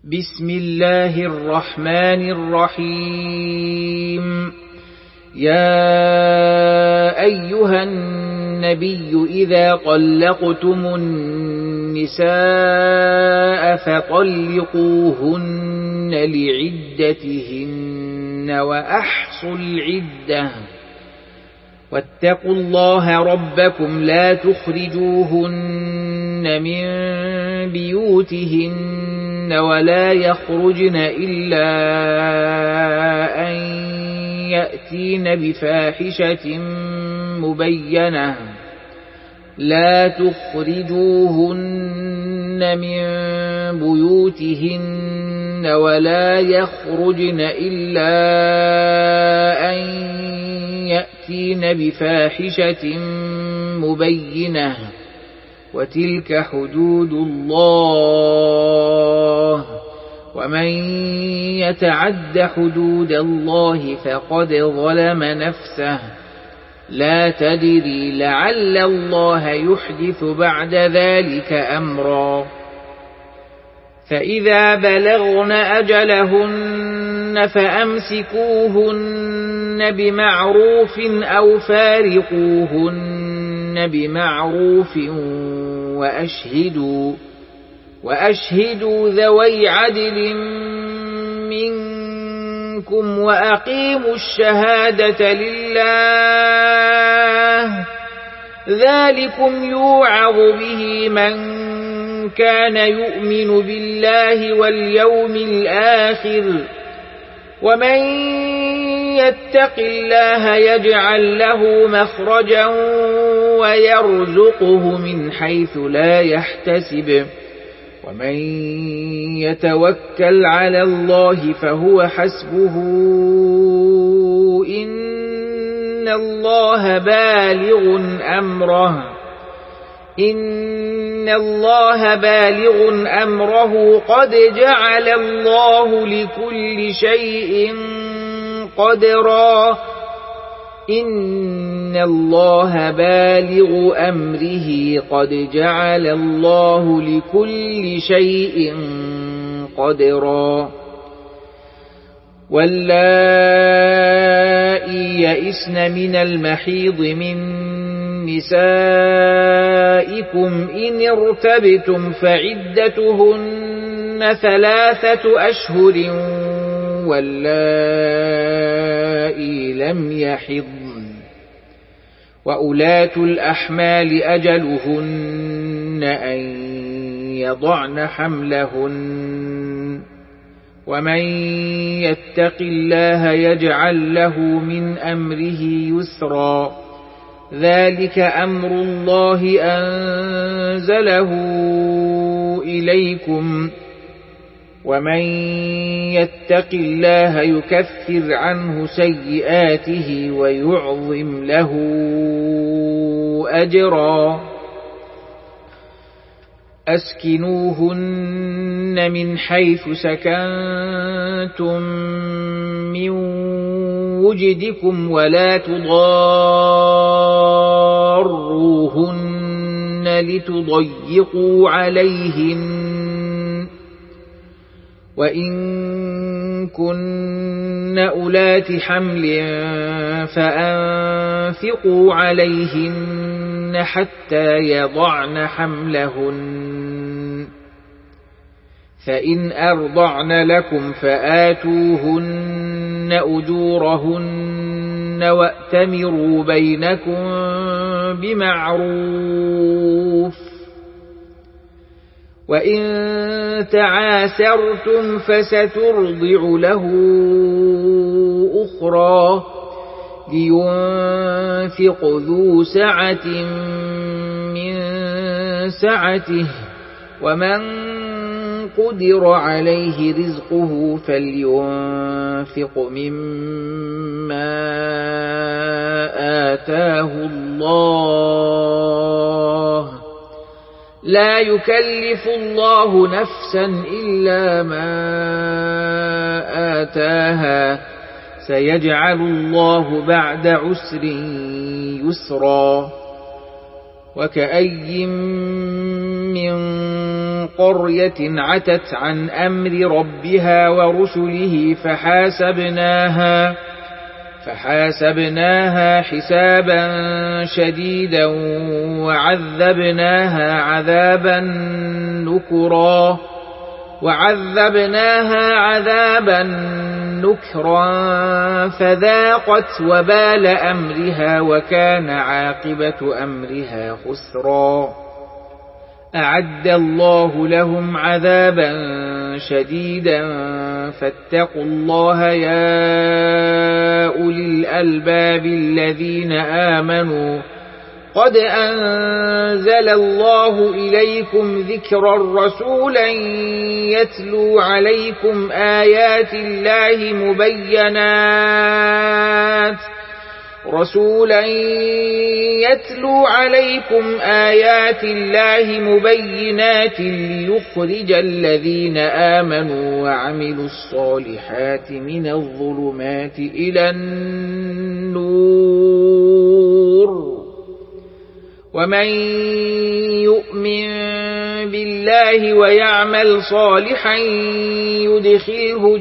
بسم الله الرحمن الرحيم. يا أيها النبي إذا طلقتم النساء فطلقوهن لعدتهن وأحصوا العدة واتقوا الله ربكم لا تخرجوهن من بيوتهن ولا يخرجن إلا أن يأتين بفاحشة مبينة لا تخرجوهن من بيوتهن ولا يخرجن إلا أن يأتين بفاحشة مبينة وتلك حدود الله ومن يتعد حدود الله فقد ظلم نفسه لا تدري لعل الله يحدث بعد ذلك أمرا. فإذا بلغن أجلهن فأمسكوهن بمعروف أو فارقوهن بمعروف وأشهدوا ذوي عدل منكم وأقيموا الشهادة لله ذلكم يوعظ به من كان يؤمن بالله واليوم الآخر ومن يتق الله يجعل له مخرجا ويرزقه من حيث لا يحتسب ومن يتوكل على الله فهو حسبه إن الله بالغ أمره قد جعل الله لكل شيء قدرا إن الله بالغ أمره قد جعل الله لكل شيء قدرا. واللائي يئسن من المحيض من نسائكم إن ارتبتم فعدتهن 3 أشهر واللائي لم يحضن وأولاة الأحمال أجلهن أن يضعن حملهن ومن يتق الله يجعل له من أمره يسرا ذلك أمر الله أنزله إليكم ومن يتق الله يكفر عنه سيئاته ويعظم له أجرا. أسكنوهن من حيث سكنتم من وجدكم ولا تضاروهن لتضيقوا عليهن وإن كن أولات حمل فأنفقوا عليهن حتى يضعن حملهن فإن أرضعن لكم فآتوهن أجورهن وأتمروا بينكم بمعروف وإن تعاسرتم فسترضع له أخرى لينفق ذو سعة من سعته ومن قدر عليه رزقه فلينفق مما آتاه الله لا يكلف الله نفسا إلا ما آتاها سيجعل الله بعد عسر يسرا. وكأي من قرية عتت عن أمر ربها ورسله فحاسبناها حسابا شديدا وعذبناها عذابا نكرا فذاقت وبال أمرها وكان عاقبة أمرها خسرا. أعد الله لهم عذابا شديدا فاتقوا الله يا أولي الألباب الذين آمنوا قد أنزل الله إليكم ذكرا رسولا يتلو عليكم آيات الله مبينات ليخرج الذين آمنوا وعملوا الصالحات من الظلمات إلى النور ومن يؤمن بالله ويعمل صالحا يدخله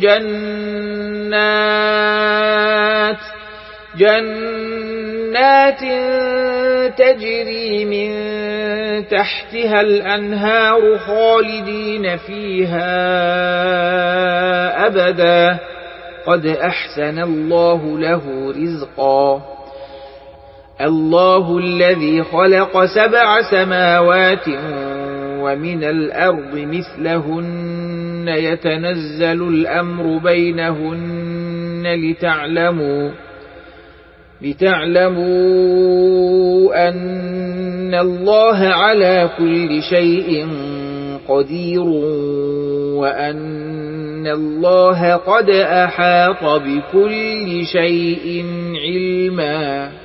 جنات تجري من تحتها الأنهار خالدين فيها أبدا قد أحسن الله له رزقا. الله الذي خلق 7 سماوات ومن الأرض مثلهن يتنزل الأمر بينهن لتعلموا أن الله على كل شيء قدير وأن الله قد أحاط بكل شيء علما.